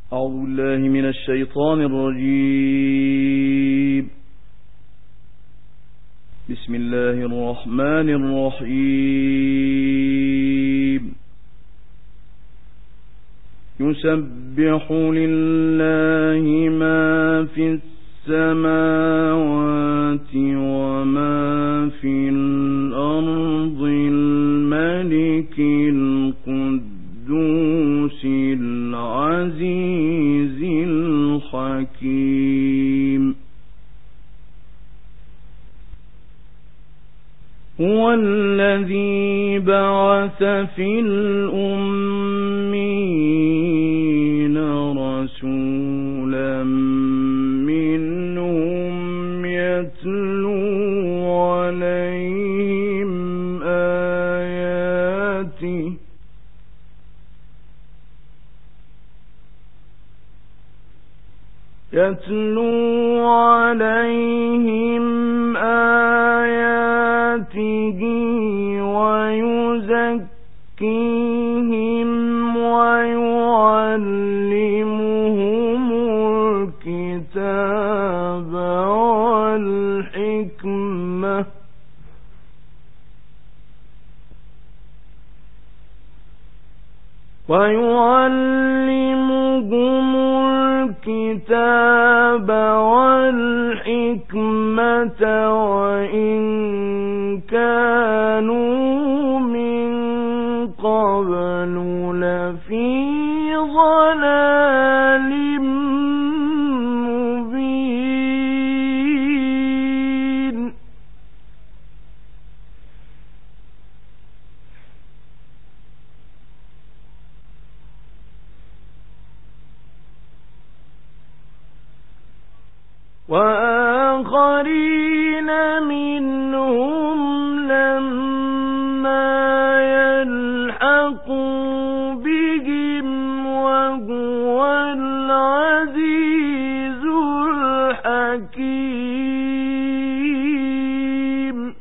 أعوذ بالله من الشيطان الرجيم. بسم الله الرحمن الرحيم. يسبح لله ما في السماوات وما في الأرض الملك القدوس العزيز الحكيم. هو الذي بعث في الأمين رسولا منهم يتلو عليهم آياته ويزكيهم ويعلمهم الكتاب والحكمة وإن كانوا من قبل لفي ضلال مبين. وآخرين منهم لما يلحقوا بهم وهو العزيز الحكيم.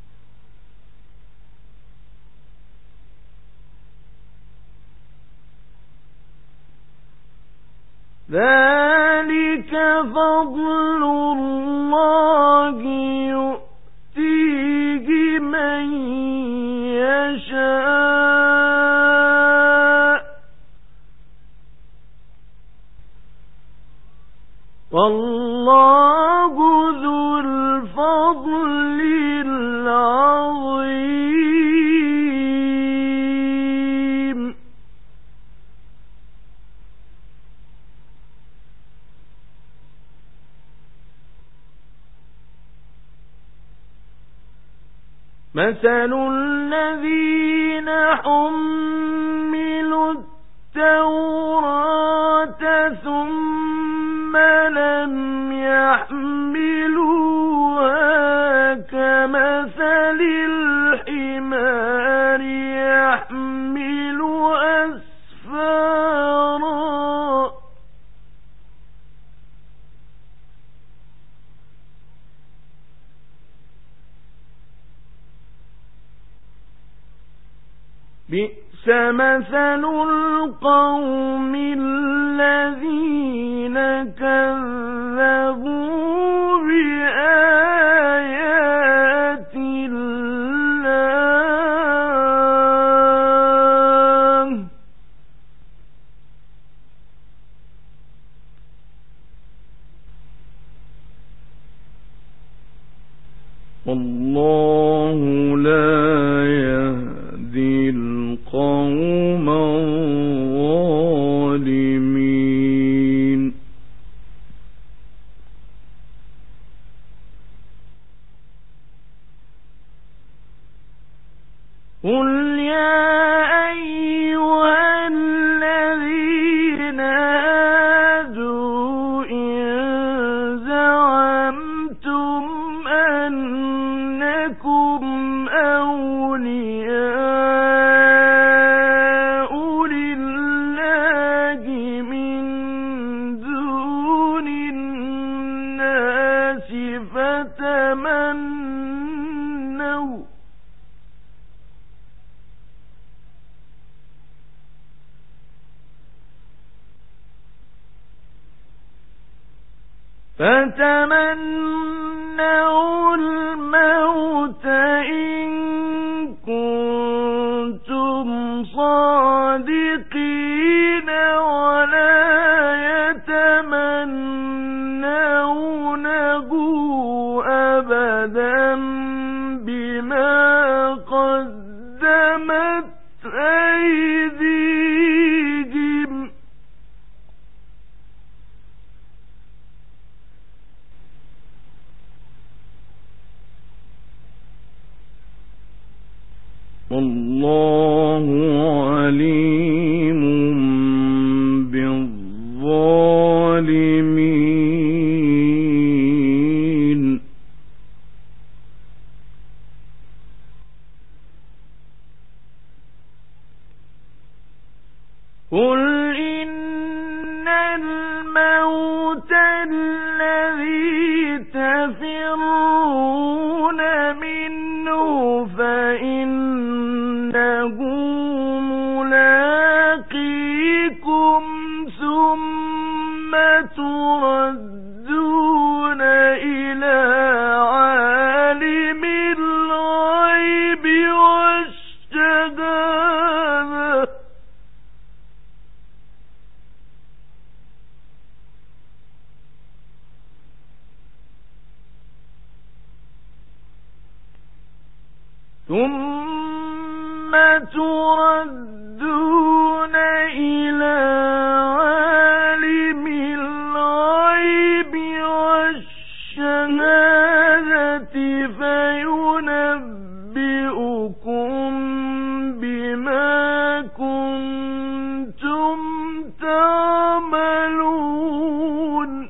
ذلك فضل الله يؤتيه من يشاء والله ذو الفضل العظيم. مثل الذين حملوا التوراة ثم لم يحملوها كمثل الحمار يحمل أسفارا بئس مثل القوم الذين كذبوا بآيات الله والله لا يهدي القوم الظالمين. قل يا أيها الذين هادوا إن زعمتم أنكم فتمنوا الموت إن كنتم صادقين ولا يتمنونه أبدا بما قدمت أيديهم والله عليم بالظالمين. قل إن الموت الذي تفرون منه فإنه ملاقيكم ثم تردون إلى عالم الغيب والشهادة ثم تردون إلى عالم الغيب والشهادة فينبئكم بما كنتم تعملون.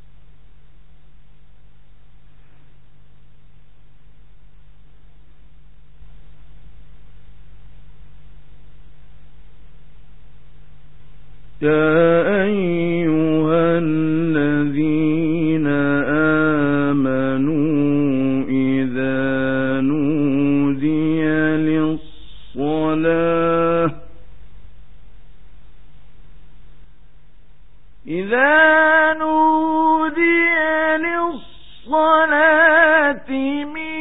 يا أيها الذين آمنوا إذا نودي للصلاة من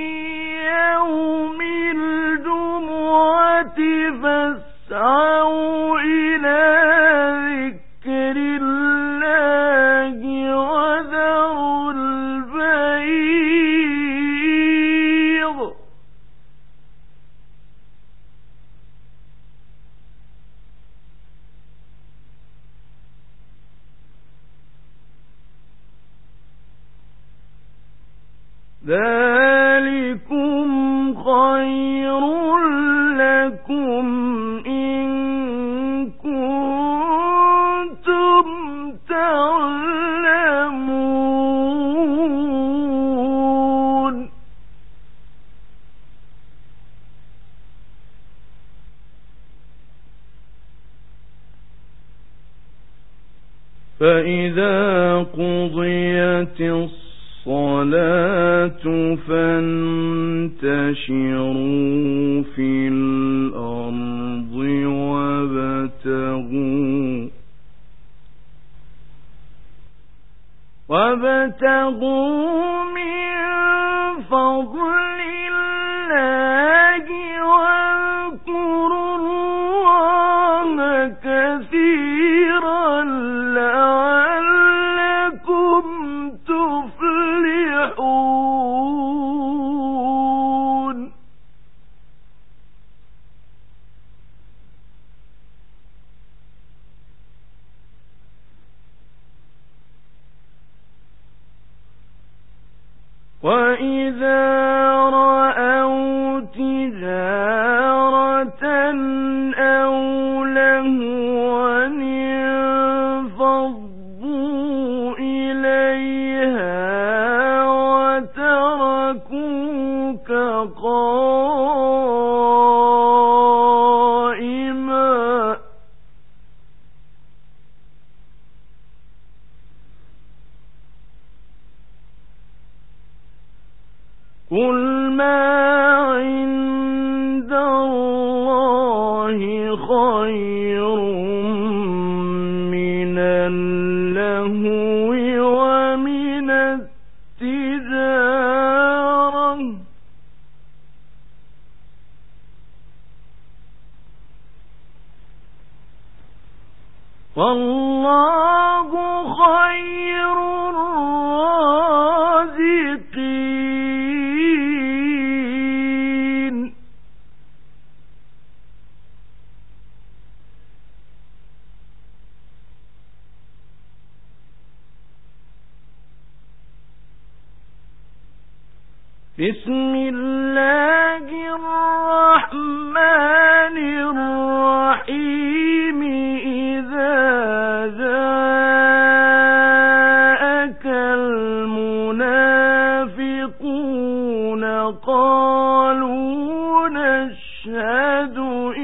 يوم الجمعة فاسعوا إلى ذكر الله وذروا البيع ذلكم خير لكم إن كنتم تعلمون. فإذا قضيت الصلاة فانتشروا في الأرض وابتغوا من فضل الله واذكروا الله كثيرا لعلكم تفلحون. وَإِذَا رَأَوْا تِجَارَةً أَوْ لَهْوًا انفَضُّوا إِلَيْهَا وَتَرَكُوكَ قَائِمًا قُلْ مَا عِندَ اللَّهِ خَيْرٌ مِنَ اللَّهْوِ وَمِنَ والله خير الرازقين. بسم الله الرحمن الرحيم. إذا جاءك المنافقون قالوا نشهد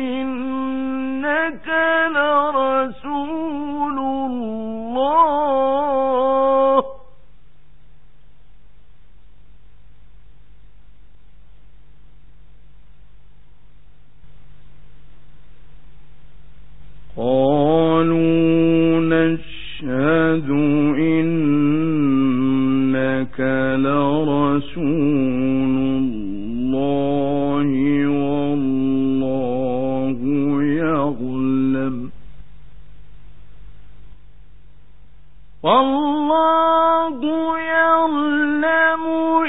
إنك لرسول الله. قالوا نشهد إنك لرسول الله والله يعلم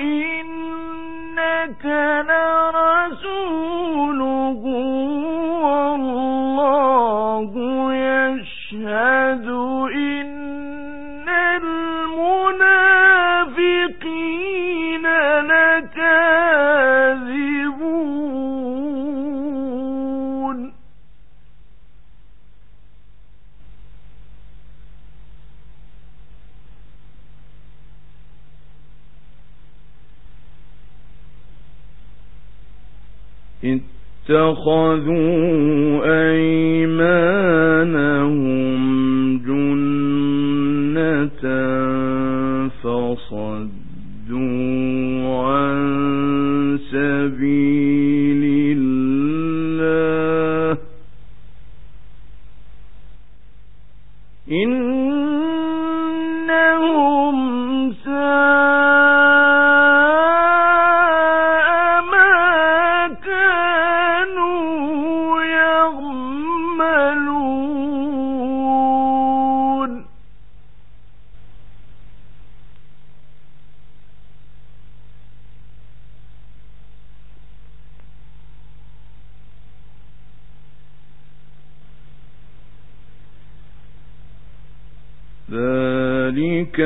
إنك لرسوله والله يشهد إن المنافقين لكاذبون. اتخذوا أيمانهم جنة فصدوا عن سبيل الله إنهم ذلك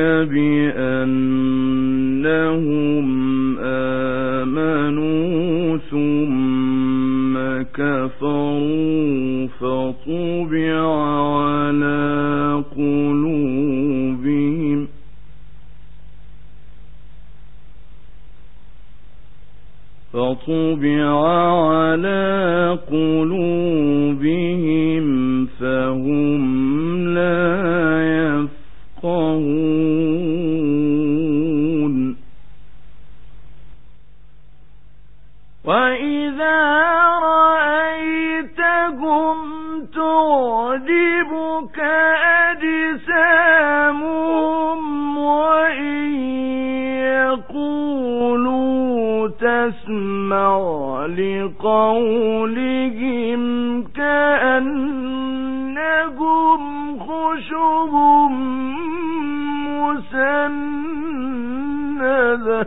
بأنهم آمنوا ثم كفروا فطبع على قلوبهم فهم لا يفقهون. وإذا رأيتهم تعجبك أجسامهم وإن يقولوا تسمع لقولهم كأنهم خشب مسندة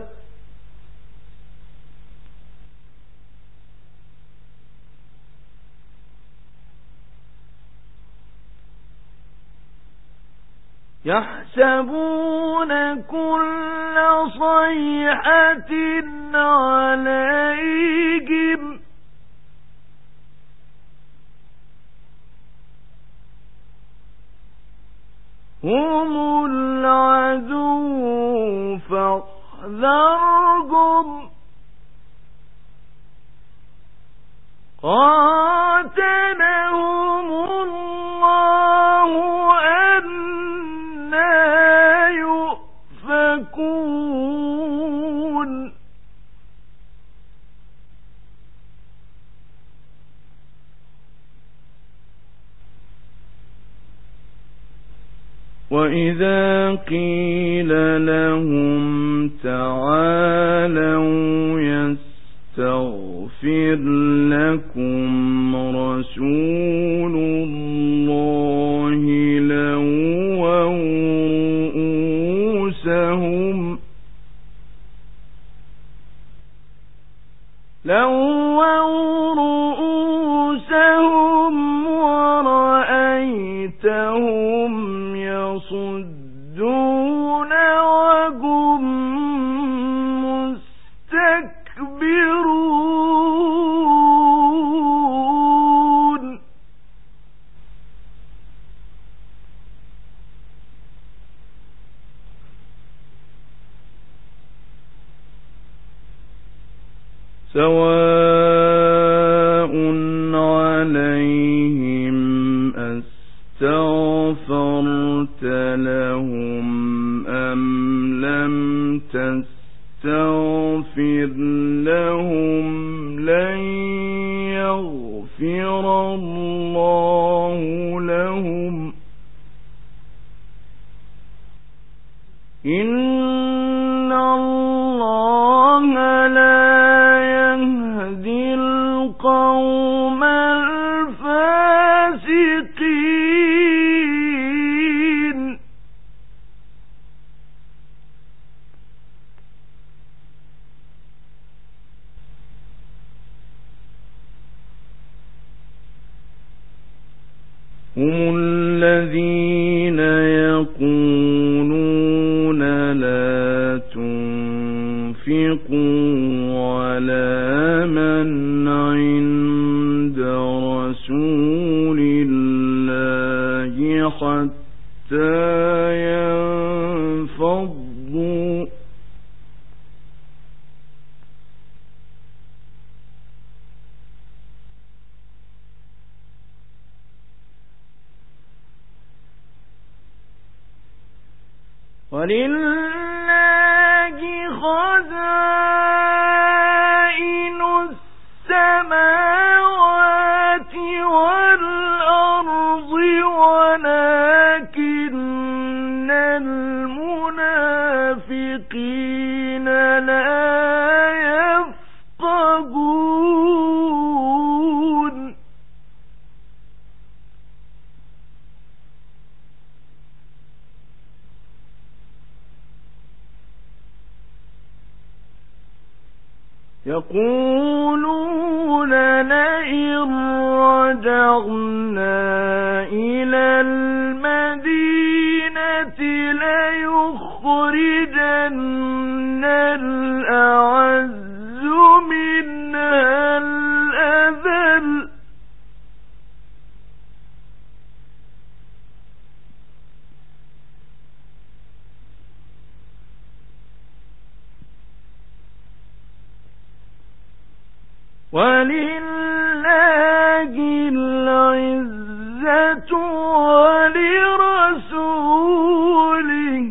يحسبون كل صيحة عليهم هم العدو فاحذرهم قاتلهم الله أنى يؤفكون. وإذا قيل لهم تعالوا يستغفر لكم رسول الله لووا رؤوسهم ورأيتهم يصدون وهم مستكبرون سواء عليهم أستغفرت لهم أم لم تستغفر لهم لن يغفر الله لهم إن الله لا يهدي القوم الفاسقين هم الذين يقولون لا تنفقوا على من عند رسول الله حتى ينفضوا ولله خزائن السماوات والأرض ولكن المنافقين لا يفقهون يقولون لئن رجعنا إلى المدينة ليخرجن الأعز منها الأذل ولله العزة ولرسوله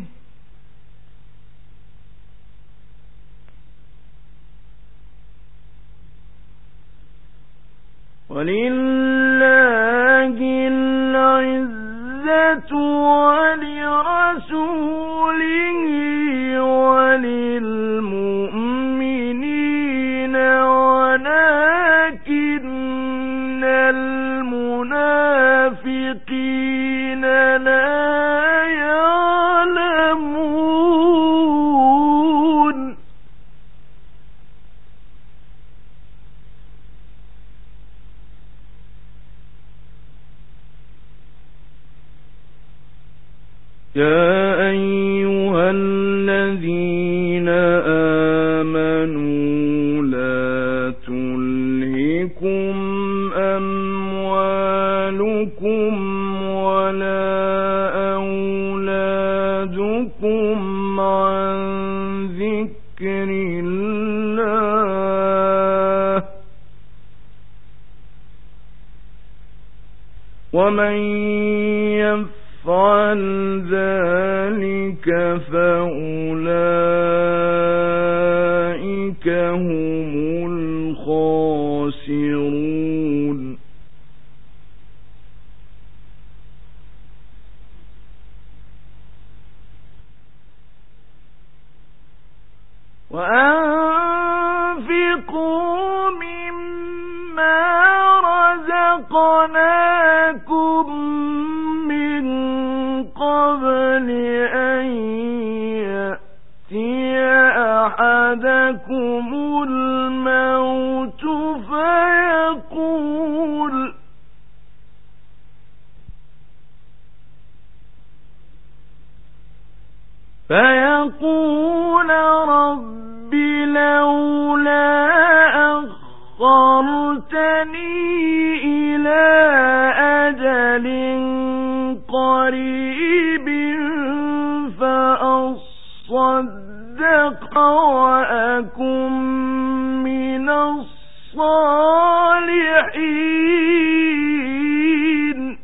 ولله العزة ولرسوله وللمؤمنين ولكن المنافقين لا يعلمون يا أيها الذين آمنوا لا تلهكم أموالكم ولا أولادكم عن ذكر الله ومن يفعل ذلك فأولئك هم الخاسرون وأنفقوا مما رزقناكم من قبل أن يأتي أحدكم الموت فيقول رب لولا أخرتني إلى أجل قريب فأصدق وأكن من الصالحين.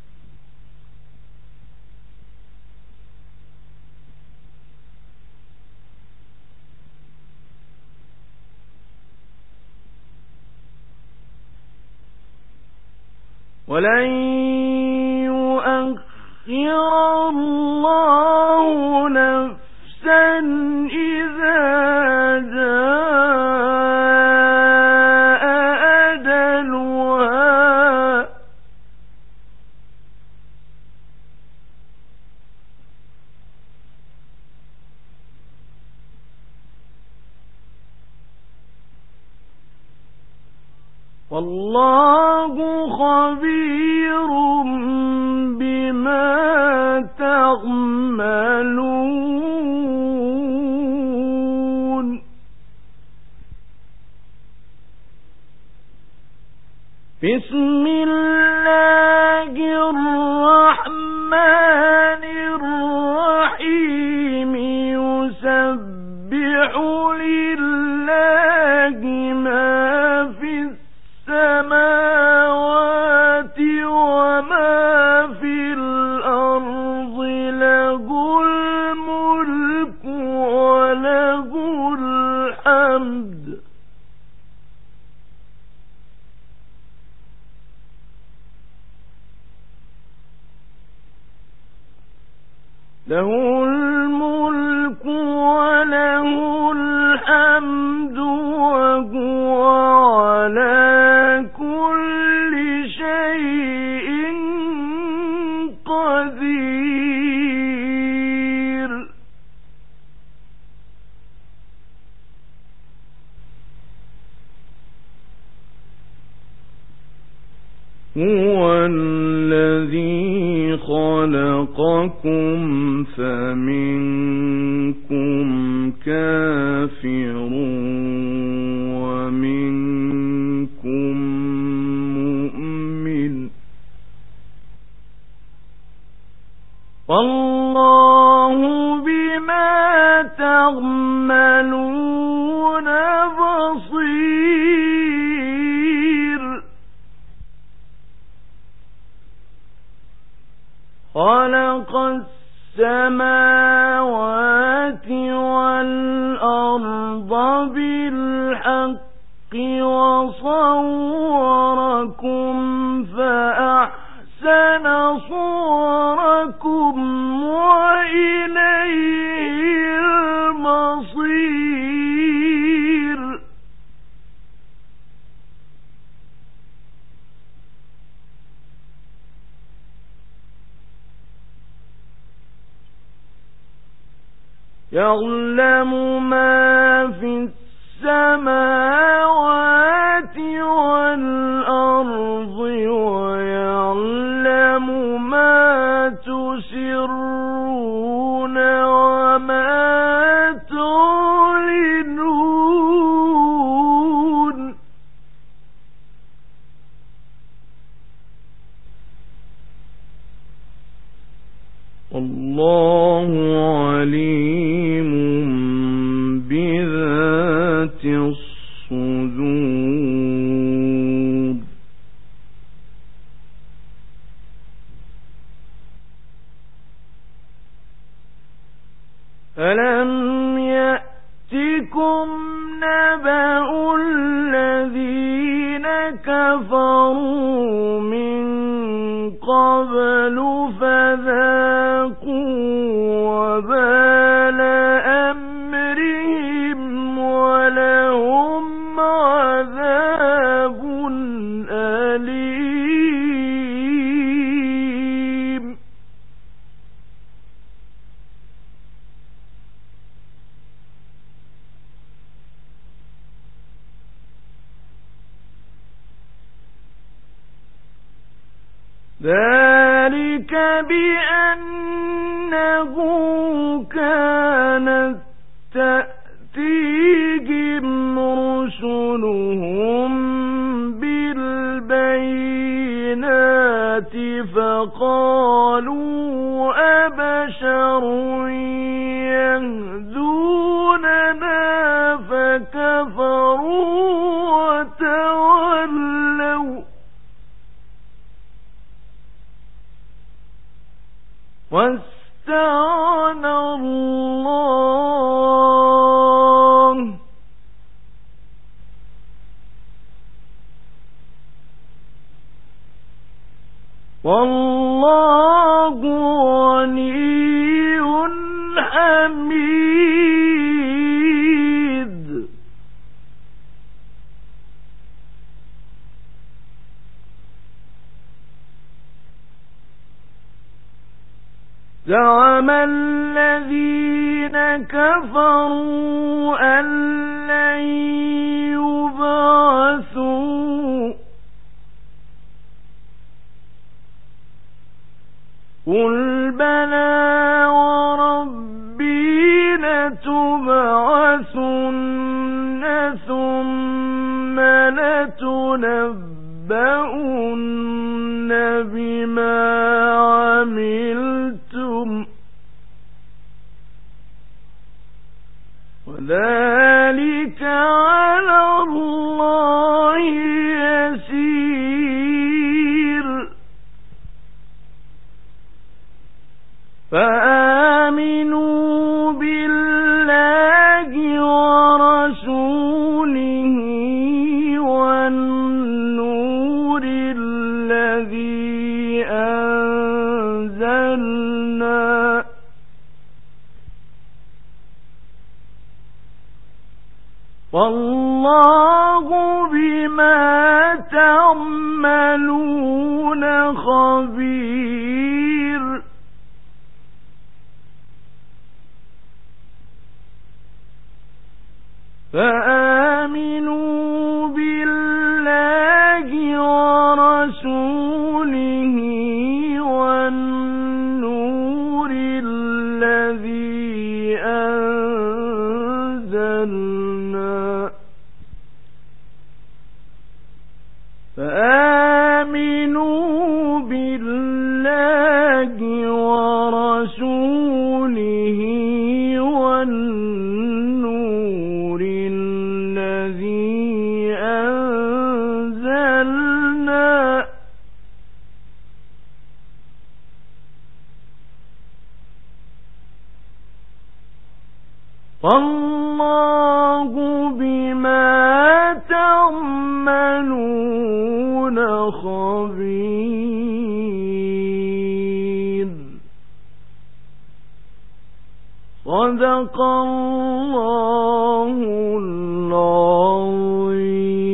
ولن يؤخر الله نفسا إذا جاء أجلها والله خبير بما تعملون. بسم الله الرحمن الرحيم يسبح لله ما في السماوات وما في الأرض له الملك وله الحمد وهو على كل شيء قدير. هو الذي خلقكم فمنكم كافر ومنكم مؤمن والله بما تعملون بصير. خلق السماوات والأرض بالحق وصوركم فأحسن صوركم وإليه المصير. يعلم ما في السماوات والأرض ويعلم ما تسرون وما تعلنون. الله عليم بذات الصدور. ألم يأتكم نبأ الذين كفروا من قبل فذاقوا وبال أمرهم ولهم عذاب أليم. ذلك بأن إنه كانت تأتيهم رسلهم بالبينات فقالوا أبشر يهدوننا فكفروا وتولوا واستعان الله والله غني حميد. زعم الذين كفروا أن لن يبعثوا قل بلى وربي لتبعثن ثم لتنبؤن بما عملتم وذلك على الله يسير. فآمنوا بالله ورسوله والنور الذي أنزلنا والله بما تعملون خبير. فآمنوا بالله ورسوله والنور الذي أنزلنا فآمنوا بالله ورسوله والنور الذي أنزلنا والله بما تعملون خبير. صدق الله العظيم.